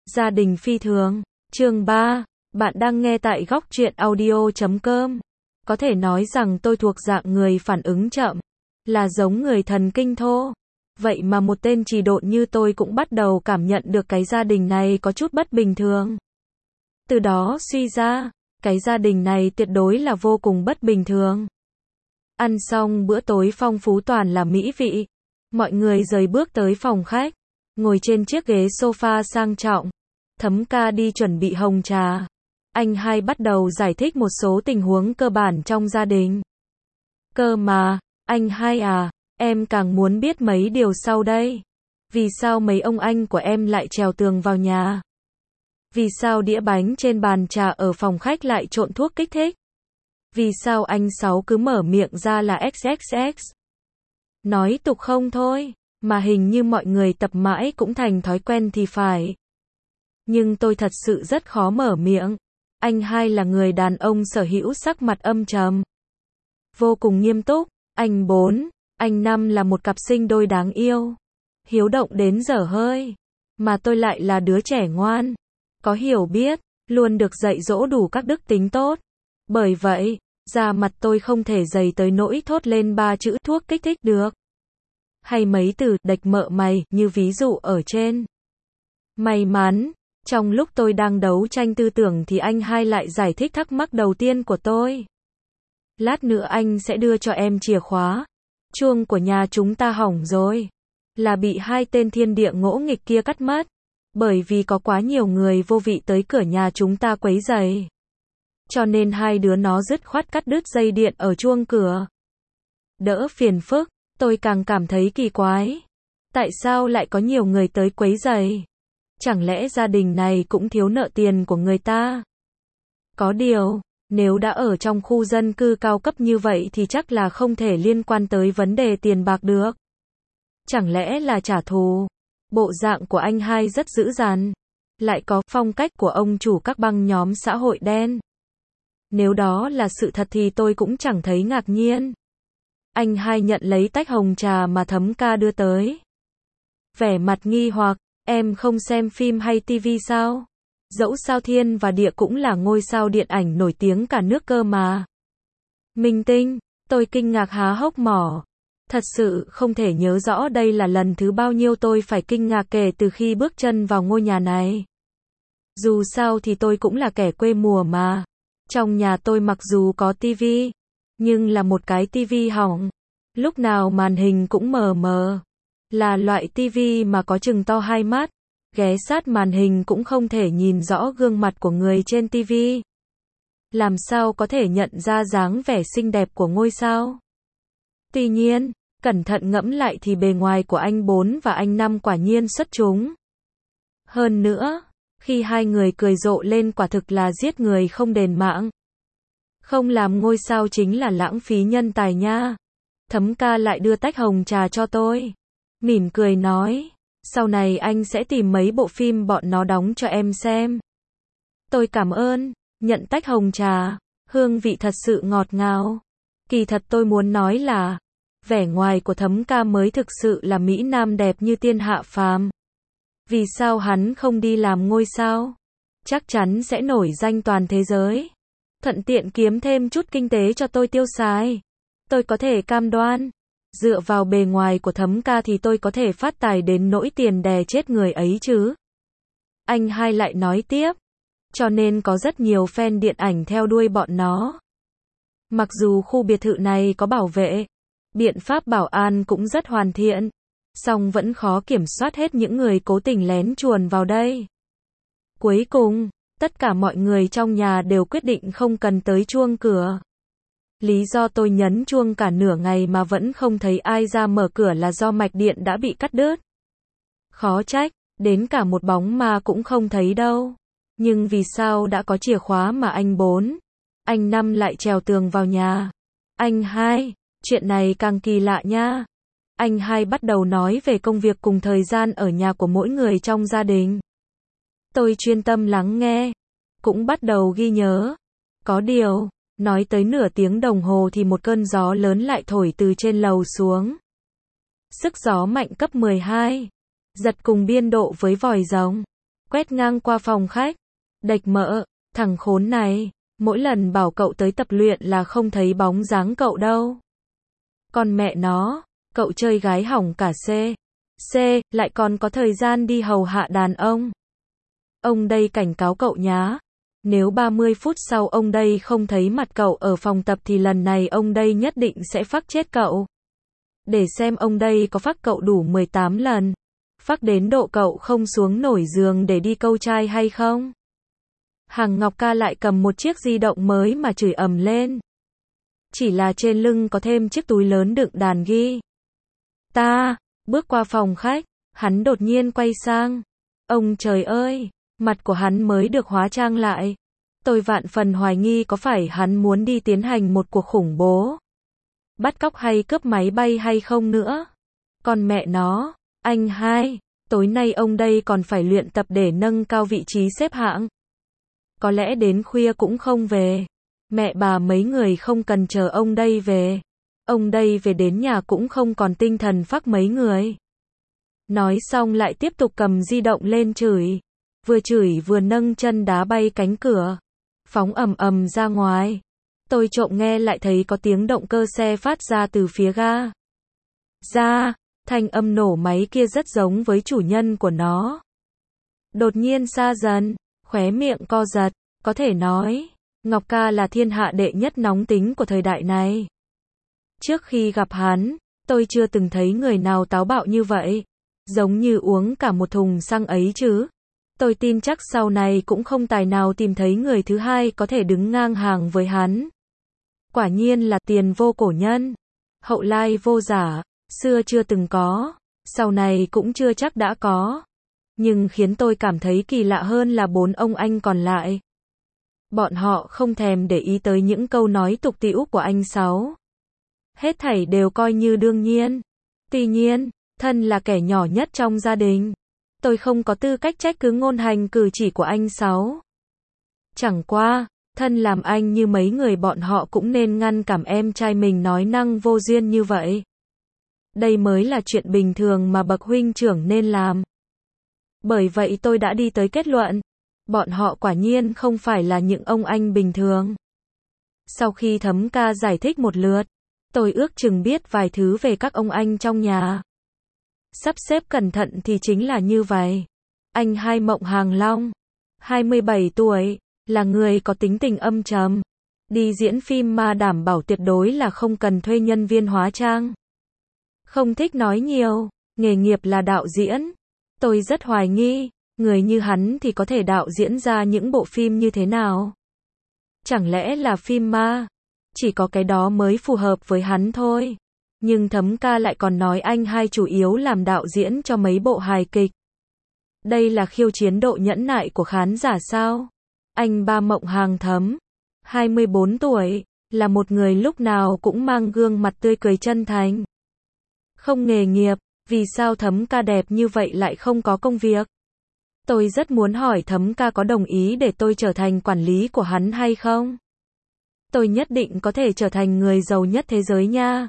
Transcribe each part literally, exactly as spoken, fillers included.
Gia đình phi thường. Chương ba. Bạn đang nghe tại góc truyện audio chấm com. Có thể nói rằng tôi thuộc dạng người phản ứng chậm, là giống người thần kinh thô. Vậy mà một tên trì độn như tôi cũng bắt đầu cảm nhận được cái gia đình này có chút bất bình thường. Từ đó suy ra, cái gia đình này tuyệt đối là vô cùng bất bình thường. Ăn xong bữa tối phong phú toàn là mỹ vị. Mọi người rời bước tới phòng khách, ngồi trên chiếc ghế sofa sang trọng. Thấm ca đi chuẩn bị hồng trà. Anh hai bắt đầu giải thích một số tình huống cơ bản trong gia đình. Cơ mà, anh hai à, em càng muốn biết mấy điều sau đây. Vì sao mấy ông anh của em lại trèo tường vào nhà? Vì sao đĩa bánh trên bàn trà ở phòng khách lại trộn thuốc kích thích? Vì sao anh Sáu cứ mở miệng ra là ích ích ích? Nói tục không thôi, mà hình như mọi người tập mãi cũng thành thói quen thì phải. Nhưng tôi thật sự rất khó mở miệng. Anh hai là người đàn ông sở hữu sắc mặt âm trầm, vô cùng nghiêm túc. Anh bốn, anh năm là một cặp sinh đôi đáng yêu, hiếu động đến dở hơi. Mà tôi lại là đứa trẻ ngoan, có hiểu biết, luôn được dạy dỗ đủ các đức tính tốt. Bởi vậy, da mặt tôi không thể dày tới nỗi thốt lên ba chữ thuốc kích thích được. Hay mấy từ đạch mợ mày như ví dụ ở trên. May mắn, trong lúc tôi đang đấu tranh tư tưởng thì anh hai lại giải thích thắc mắc đầu tiên của tôi. Lát nữa anh sẽ đưa cho em chìa khóa. Chuông của nhà chúng ta hỏng rồi. Là bị hai tên thiên địa ngỗ nghịch kia cắt mất. Bởi vì có quá nhiều người vô vị tới cửa nhà chúng ta quấy rầy. Cho nên hai đứa nó dứt khoát cắt đứt dây điện ở chuông cửa. Đỡ phiền phức, tôi càng cảm thấy kỳ quái. Tại sao lại có nhiều người tới quấy rầy? Chẳng lẽ gia đình này cũng thiếu nợ tiền của người ta? Có điều, nếu đã ở trong khu dân cư cao cấp như vậy thì chắc là không thể liên quan tới vấn đề tiền bạc được. Chẳng lẽ là trả thù? Bộ dạng của anh hai rất dữ dằn, lại có phong cách của ông chủ các băng nhóm xã hội đen. Nếu đó là sự thật thì tôi cũng chẳng thấy ngạc nhiên. Anh hai nhận lấy tách hồng trà mà Thấm ca đưa tới. Vẻ mặt nghi hoặc, em không xem phim hay tivi sao? Dẫu sao thiên và địa cũng là ngôi sao điện ảnh nổi tiếng cả nước cơ mà. Minh tinh, tôi kinh ngạc há hốc mỏ. Thật sự không thể nhớ rõ đây là lần thứ bao nhiêu tôi phải kinh ngạc kể từ khi bước chân vào ngôi nhà này. Dù sao thì tôi cũng là kẻ quê mùa mà. Trong nhà tôi mặc dù có tivi, nhưng là một cái tivi hỏng. Lúc nào màn hình cũng mờ mờ. Là loại tivi mà có chừng to hai mắt. Ghé sát màn hình cũng không thể nhìn rõ gương mặt của người trên tivi. Làm sao có thể nhận ra dáng vẻ xinh đẹp của ngôi sao? Tuy nhiên, cẩn thận ngẫm lại thì bề ngoài của anh bốn và anh năm quả nhiên xuất chúng. Hơn nữa, khi hai người cười rộ lên quả thực là giết người không đền mạng. Không làm ngôi sao chính là lãng phí nhân tài nha. Thấm ca lại đưa tách hồng trà cho tôi. Mỉm cười nói, sau này anh sẽ tìm mấy bộ phim bọn nó đóng cho em xem. Tôi cảm ơn, nhận tách hồng trà, hương vị thật sự ngọt ngào. Kỳ thật tôi muốn nói là, vẻ ngoài của Thấm ca mới thực sự là mỹ nam đẹp như tiên hạ phàm. Vì sao hắn không đi làm ngôi sao? Chắc chắn sẽ nổi danh toàn thế giới. Thuận tiện kiếm thêm chút kinh tế cho tôi tiêu xài. Tôi có thể cam đoan, dựa vào bề ngoài của Thấm ca thì tôi có thể phát tài đến nỗi tiền đè chết người ấy chứ. Anh hai lại nói tiếp, cho nên có rất nhiều fan điện ảnh theo đuôi bọn nó. Mặc dù khu biệt thự này có bảo vệ, biện pháp bảo an cũng rất hoàn thiện, song vẫn khó kiểm soát hết những người cố tình lén chuồn vào đây. Cuối cùng, tất cả mọi người trong nhà đều quyết định không cần tới chuông cửa. Lý do tôi nhấn chuông cả nửa ngày mà vẫn không thấy ai ra mở cửa là do mạch điện đã bị cắt đứt. Khó trách, đến cả một bóng ma cũng không thấy đâu. Nhưng vì sao đã có chìa khóa mà anh bốn, anh năm lại trèo tường vào nhà? Anh hai, chuyện này càng kỳ lạ nha. Anh hai bắt đầu nói về công việc cùng thời gian ở nhà của mỗi người trong gia đình. Tôi chuyên tâm lắng nghe, cũng bắt đầu ghi nhớ. Có điều, nói tới nửa tiếng đồng hồ thì một cơn gió lớn lại thổi từ trên lầu xuống. Sức gió mạnh cấp mười hai, giật cùng biên độ với vòi rồng. quét ngang qua phòng khách. Đạch mỡ, thằng khốn này, mỗi lần bảo cậu tới tập luyện là không thấy bóng dáng cậu đâu. Còn mẹ nó, cậu chơi gái hỏng cả C. C, lại còn có thời gian đi hầu hạ đàn ông. Ông đây cảnh cáo cậu nhá. Nếu ba mươi phút sau ông đây không thấy mặt cậu ở phòng tập thì lần này ông đây nhất định sẽ phắc chết cậu. Để xem ông đây có phắc cậu đủ mười tám lần. Phắc đến độ cậu không xuống nổi giường để đi câu trai hay không? Hằng Ngọc Ca lại cầm một chiếc di động mới mà chửi ầm lên. Chỉ là trên lưng có thêm chiếc túi lớn đựng đàn ghi. Ta, bước qua phòng khách, hắn đột nhiên quay sang. Ông trời ơi, mặt của hắn mới được hóa trang lại. Tôi vạn phần hoài nghi có phải hắn muốn đi tiến hành một cuộc khủng bố. Bắt cóc hay cướp máy bay hay không nữa. Còn mẹ nó, anh hai, tối nay ông đây còn phải luyện tập để nâng cao vị trí xếp hạng. Có lẽ đến khuya cũng không về. Mẹ bà mấy người không cần chờ ông đây về. Ông đây về đến nhà cũng không còn tinh thần phắc mấy người. Nói xong lại tiếp tục cầm di động lên chửi. Vừa chửi vừa nâng chân đá bay cánh cửa. Phóng ầm ầm ra ngoài. Tôi trộm nghe lại thấy có tiếng động cơ xe phát ra từ phía ga. Ra, thanh âm nổ máy kia rất giống với chủ nhân của nó. Đột nhiên xa dần, khóe miệng co giật, có thể nói, Ngọc Ca là thiên hạ đệ nhất nóng tính của thời đại này. Trước khi gặp hắn, tôi chưa từng thấy người nào táo bạo như vậy. Giống như uống cả một thùng xăng ấy chứ. Tôi tin chắc sau này cũng không tài nào tìm thấy người thứ hai có thể đứng ngang hàng với hắn. Quả nhiên là tiền vô cổ nhân. Hậu lai vô giả, xưa chưa từng có, sau này cũng chưa chắc đã có. Nhưng khiến tôi cảm thấy kỳ lạ hơn là bốn ông anh còn lại. Bọn họ không thèm để ý tới những câu nói tục tĩu của anh Sáu. Hết thảy đều coi như đương nhiên. Tuy nhiên, thân là kẻ nhỏ nhất trong gia đình. Tôi không có tư cách trách cứ ngôn hành cử chỉ của anh Sáu. Chẳng qua, thân làm anh như mấy người bọn họ cũng nên ngăn cản em trai mình nói năng vô duyên như vậy. Đây mới là chuyện bình thường mà bậc huynh trưởng nên làm. Bởi vậy tôi đã đi tới kết luận. Bọn họ quả nhiên không phải là những ông anh bình thường. Sau khi Thấm Ca giải thích một lượt, tôi ước chừng biết vài thứ về các ông anh trong nhà. Sắp xếp cẩn thận thì chính là như vậy. Anh hai Mộng Hàng Long, hai mươi bảy tuổi, là người có tính tình âm trầm. Đi diễn phim mà đảm bảo tuyệt đối là không cần thuê nhân viên hóa trang. Không thích nói nhiều, nghề nghiệp là đạo diễn. Tôi rất hoài nghi, người như hắn thì có thể đạo diễn ra những bộ phim như thế nào? Chẳng lẽ là phim ma? Chỉ có cái đó mới phù hợp với hắn thôi. Nhưng Thấm Ca lại còn nói anh hai chủ yếu làm đạo diễn cho mấy bộ hài kịch. Đây là khiêu chiến độ nhẫn nại của khán giả sao? Anh ba Mộng Hàng Thấm, hai mươi bốn tuổi, là một người lúc nào cũng mang gương mặt tươi cười chân thành. Không nghề nghiệp, vì sao Thấm Ca đẹp như vậy lại không có công việc? Tôi rất muốn hỏi Thấm Ca có đồng ý để tôi trở thành quản lý của hắn hay không? Tôi nhất định có thể trở thành người giàu nhất thế giới nha.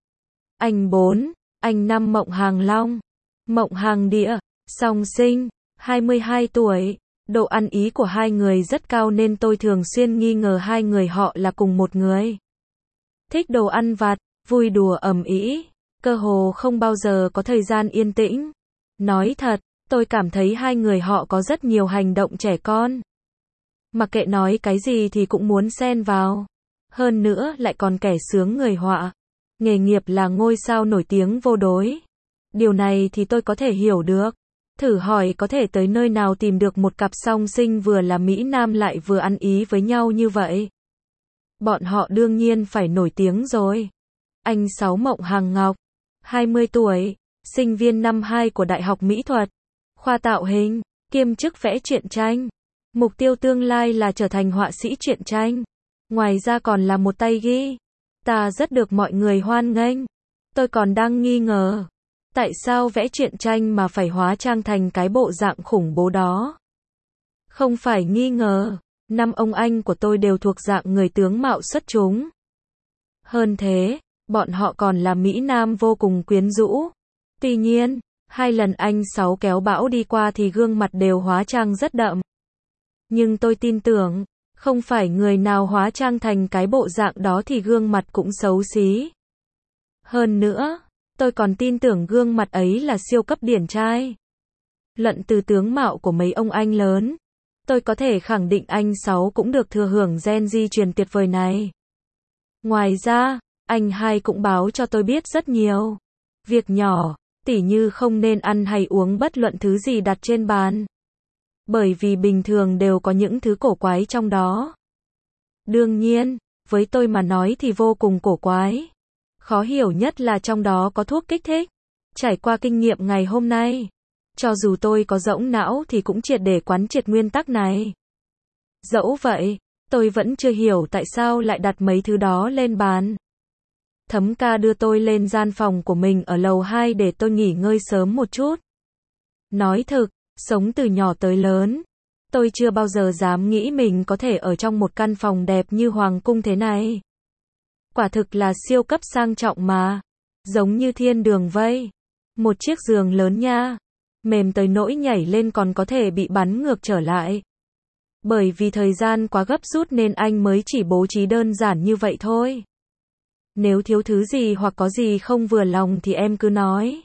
Anh bốn, anh năm Mộng Hàng Long, Mộng Hàng Địa, song sinh, hai mươi hai tuổi. Độ ăn ý của hai người rất cao nên tôi thường xuyên nghi ngờ hai người họ là cùng một người. Thích đồ ăn vặt, vui đùa ầm ĩ, cơ hồ không bao giờ có thời gian yên tĩnh. Nói thật, tôi cảm thấy hai người họ có rất nhiều hành động trẻ con. Mặc kệ nói cái gì thì cũng muốn xen vào. Hơn nữa lại còn kẻ sướng người họa. Nghề nghiệp là ngôi sao nổi tiếng vô đối. Điều này thì tôi có thể hiểu được. Thử hỏi có thể tới nơi nào tìm được một cặp song sinh vừa là Mỹ Nam lại vừa ăn ý với nhau như vậy. Bọn họ đương nhiên phải nổi tiếng rồi. Anh Sáu Mộng Hàng Ngọc, hai mươi tuổi, sinh viên năm hai của Đại học Mỹ thuật, khoa tạo hình, kiêm chức vẽ truyện tranh. Mục tiêu tương lai là trở thành họa sĩ truyện tranh. Ngoài ra còn là một tay ghi. Ta rất được mọi người hoan nghênh. Tôi còn đang nghi ngờ. Tại sao vẽ truyện tranh mà phải hóa trang thành cái bộ dạng khủng bố đó? Không phải nghi ngờ, năm ông anh của tôi đều thuộc dạng người tướng mạo xuất chúng. Hơn thế, bọn họ còn là Mỹ Nam vô cùng quyến rũ. Tuy nhiên, Hai lần anh Sáu kéo bão đi qua thì gương mặt đều hóa trang rất đậm. Nhưng tôi tin tưởng, không phải người nào hóa trang thành cái bộ dạng đó thì gương mặt cũng xấu xí. Hơn nữa, tôi còn tin tưởng gương mặt ấy là siêu cấp điển trai. Luận từ tướng mạo của mấy ông anh lớn, tôi có thể khẳng định anh Sáu cũng được thừa hưởng gen di truyền tuyệt vời này. Ngoài ra, anh hai cũng báo cho tôi biết rất nhiều việc nhỏ, tỉ như không nên ăn hay uống bất luận thứ gì đặt trên bàn. Bởi vì bình thường đều có những thứ cổ quái trong đó. Đương nhiên, với tôi mà nói thì vô cùng cổ quái. Khó hiểu nhất là trong đó có thuốc kích thích. Trải qua kinh nghiệm ngày hôm nay, cho dù tôi có rỗng não thì cũng triệt để quán triệt nguyên tắc này. Dẫu vậy, tôi vẫn chưa hiểu tại sao lại đặt mấy thứ đó lên bàn. Thấm ca đưa tôi lên gian phòng của mình ở lầu hai để tôi nghỉ ngơi sớm một chút. Nói thực, sống từ nhỏ tới lớn, tôi chưa bao giờ dám nghĩ mình có thể ở trong một căn phòng đẹp như hoàng cung thế này. Quả thực là siêu cấp sang trọng mà, giống như thiên đường vây. Một chiếc giường lớn nha, mềm tới nỗi nhảy lên còn có thể bị bắn ngược trở lại. Bởi vì thời gian quá gấp rút nên anh mới chỉ bố trí đơn giản như vậy thôi. Nếu thiếu thứ gì hoặc có gì không vừa lòng thì em cứ nói.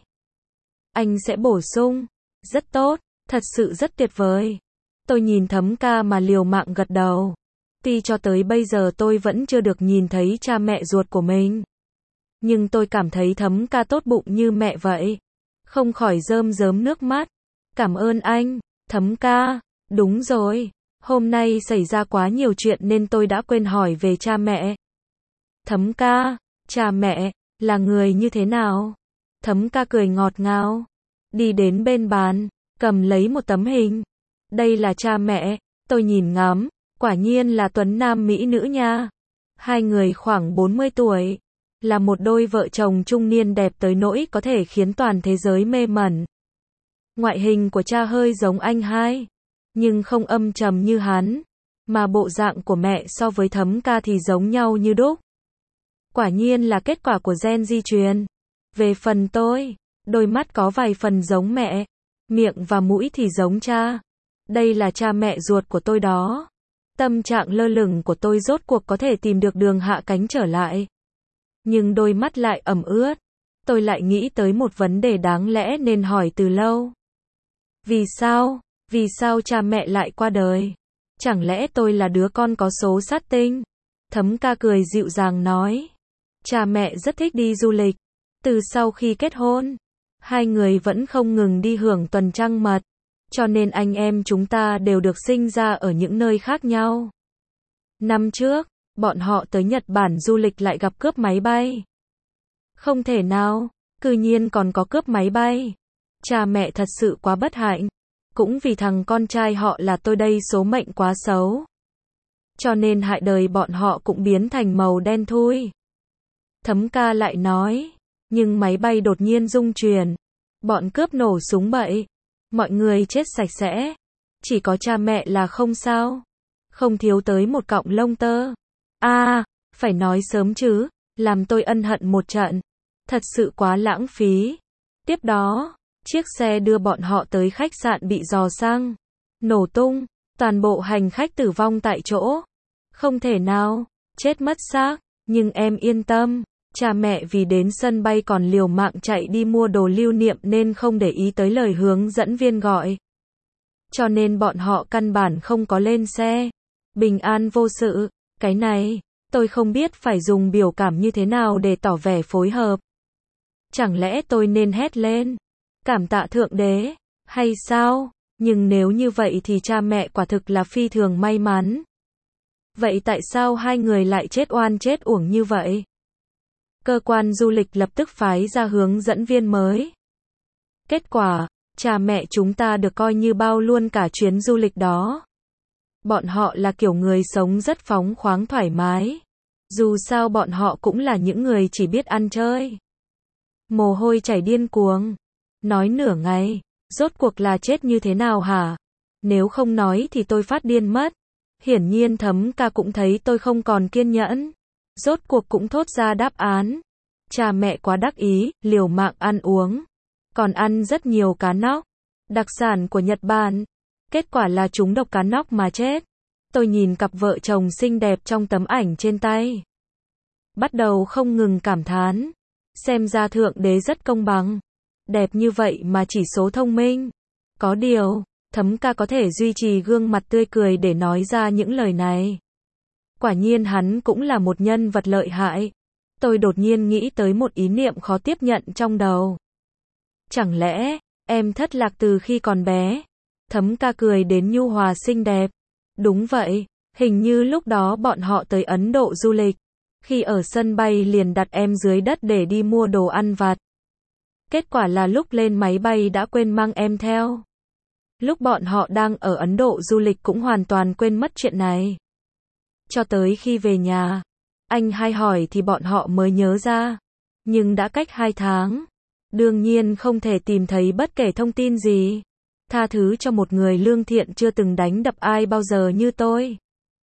Anh sẽ bổ sung. Rất tốt, thật sự rất tuyệt vời. Tôi nhìn Thấm ca mà liều mạng gật đầu. Tuy cho tới bây giờ tôi vẫn chưa được nhìn thấy cha mẹ ruột của mình. Nhưng tôi cảm thấy Thấm ca tốt bụng như mẹ vậy. Không khỏi rơm rớm nước mắt. Cảm ơn anh, Thấm ca. Đúng rồi, hôm nay xảy ra quá nhiều chuyện nên tôi đã quên hỏi về cha mẹ. Thấm ca, cha mẹ, là người như thế nào? Thấm ca cười ngọt ngào. Đi đến bên bàn, cầm lấy một tấm hình. Đây là cha mẹ, tôi nhìn ngắm, quả nhiên là tuấn nam mỹ nữ nha. Hai người khoảng bốn mươi tuổi, là một đôi vợ chồng trung niên đẹp tới nỗi có thể khiến toàn thế giới mê mẩn. Ngoại hình của cha hơi giống anh hai, nhưng không âm trầm như hắn, mà bộ dạng của mẹ so với Thấm ca thì giống nhau như đúc. Quả nhiên là kết quả của gen di truyền. Về phần tôi, đôi mắt có vài phần giống mẹ, miệng và mũi thì giống cha. Đây là cha mẹ ruột của tôi đó. Tâm trạng lơ lửng của tôi rốt cuộc có thể tìm được đường hạ cánh trở lại. Nhưng đôi mắt lại ẩm ướt. Tôi lại nghĩ tới một vấn đề đáng lẽ nên hỏi từ lâu. Vì sao? Vì sao cha mẹ lại qua đời? Chẳng lẽ tôi là đứa con có số sát tinh? Thấm ca cười dịu dàng nói. Cha mẹ rất thích đi du lịch. Từ sau khi kết hôn, hai người vẫn không ngừng đi hưởng tuần trăng mật. Cho nên anh em chúng ta đều được sinh ra ở những nơi khác nhau. Năm trước, bọn họ tới Nhật Bản du lịch lại gặp cướp máy bay. Không thể nào, cư nhiên còn có cướp máy bay. Cha mẹ thật sự quá bất hạnh. Cũng vì thằng con trai họ là tôi đây số mệnh quá xấu. Cho nên hại đời bọn họ cũng biến thành màu đen thui. Thấm ca lại nói, nhưng máy bay đột nhiên rung chuyển. Bọn cướp nổ súng bậy. Mọi người chết sạch sẽ. Chỉ có cha mẹ là không sao. Không thiếu tới một cọng lông tơ. A, à, phải nói sớm chứ, làm tôi ân hận một trận. Thật sự quá lãng phí. Tiếp đó, chiếc xe đưa bọn họ tới khách sạn bị dò xăng, nổ tung, toàn bộ hành khách tử vong tại chỗ. Không thể nào, chết mất xác, nhưng em yên tâm, cha mẹ vì đến sân bay còn liều mạng chạy đi mua đồ lưu niệm nên không để ý tới lời hướng dẫn viên gọi. Cho nên bọn họ căn bản không có lên xe. Bình an vô sự, cái này, tôi không biết phải dùng biểu cảm như thế nào để tỏ vẻ phối hợp. Chẳng lẽ tôi nên hét lên, cảm tạ Thượng Đế, hay sao? Nhưng nếu như vậy thì cha mẹ quả thực là phi thường may mắn. Vậy tại sao hai người lại chết oan chết uổng như vậy? Cơ quan du lịch lập tức phái ra hướng dẫn viên mới. Kết quả, cha mẹ chúng ta được coi như bao luôn cả chuyến du lịch đó. Bọn họ là kiểu người sống rất phóng khoáng thoải mái. Dù sao bọn họ cũng là những người chỉ biết ăn chơi. Mồ hôi chảy điên cuồng. Nói nửa ngày, rốt cuộc là chết như thế nào hả? Nếu không nói thì tôi phát điên mất. Hiển nhiên Thấm ca cũng thấy tôi không còn kiên nhẫn. Rốt cuộc cũng thốt ra đáp án. Cha mẹ quá đắc ý, liều mạng ăn uống. còn ăn rất nhiều cá nóc, đặc sản của Nhật Bản. Kết quả là chúng độc cá nóc mà chết. Tôi nhìn cặp vợ chồng xinh đẹp trong tấm ảnh trên tay, bắt đầu không ngừng cảm thán. Xem ra Thượng Đế rất công bằng. Đẹp như vậy mà chỉ số thông minh. Có điều, Thấm ca có thể duy trì gương mặt tươi cười để nói ra những lời này. Quả nhiên hắn cũng là một nhân vật lợi hại. Tôi đột nhiên nghĩ tới một ý niệm khó tiếp nhận trong đầu. Chẳng lẽ, em thất lạc từ khi còn bé? Thấm ca cười đến nhu hòa xinh đẹp. Đúng vậy, hình như lúc đó bọn họ tới Ấn Độ du lịch. Khi ở sân bay liền đặt em dưới đất để đi mua đồ ăn vặt. Kết quả là lúc lên máy bay đã quên mang em theo. Lúc bọn họ đang ở Ấn Độ du lịch cũng hoàn toàn quên mất chuyện này. Cho tới khi về nhà, anh hai hỏi thì bọn họ mới nhớ ra. Nhưng đã cách hai tháng. Đương nhiên không thể tìm thấy bất kể thông tin gì. Tha thứ cho một người lương thiện chưa từng đánh đập ai bao giờ như tôi.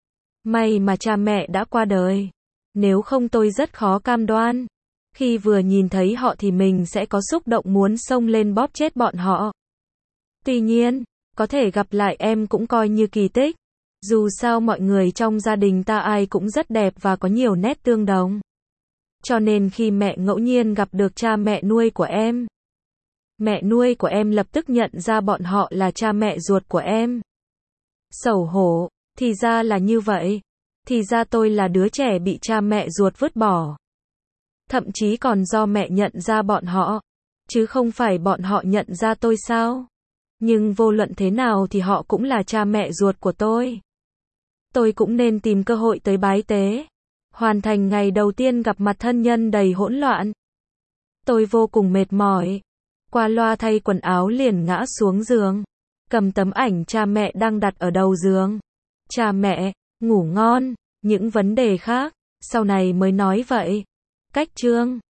May mà cha mẹ đã qua đời. Nếu không tôi rất khó cam đoan. Khi vừa nhìn thấy họ thì mình sẽ có xúc động muốn xông lên bóp chết bọn họ. Tuy nhiên, có thể gặp lại em cũng coi như kỳ tích. Dù sao mọi người trong gia đình ta ai cũng rất đẹp và có nhiều nét tương đồng. Cho nên khi mẹ ngẫu nhiên gặp được cha mẹ nuôi của em, mẹ nuôi của em lập tức nhận ra bọn họ là cha mẹ ruột của em. Xấu hổ, thì ra là như vậy. Thì ra tôi là đứa trẻ bị cha mẹ ruột vứt bỏ. Thậm chí còn do mẹ nhận ra bọn họ, chứ không phải bọn họ nhận ra tôi sao? Nhưng vô luận thế nào thì họ cũng là cha mẹ ruột của tôi. Tôi cũng nên tìm cơ hội tới bái tế. Hoàn thành ngày đầu tiên gặp mặt thân nhân đầy hỗn loạn. Tôi vô cùng mệt mỏi. Qua loa thay quần áo liền ngã xuống giường. Cầm tấm ảnh cha mẹ đang đặt ở đầu giường. Cha mẹ, ngủ ngon. Những vấn đề khác, sau này mới nói vậy. Cách chương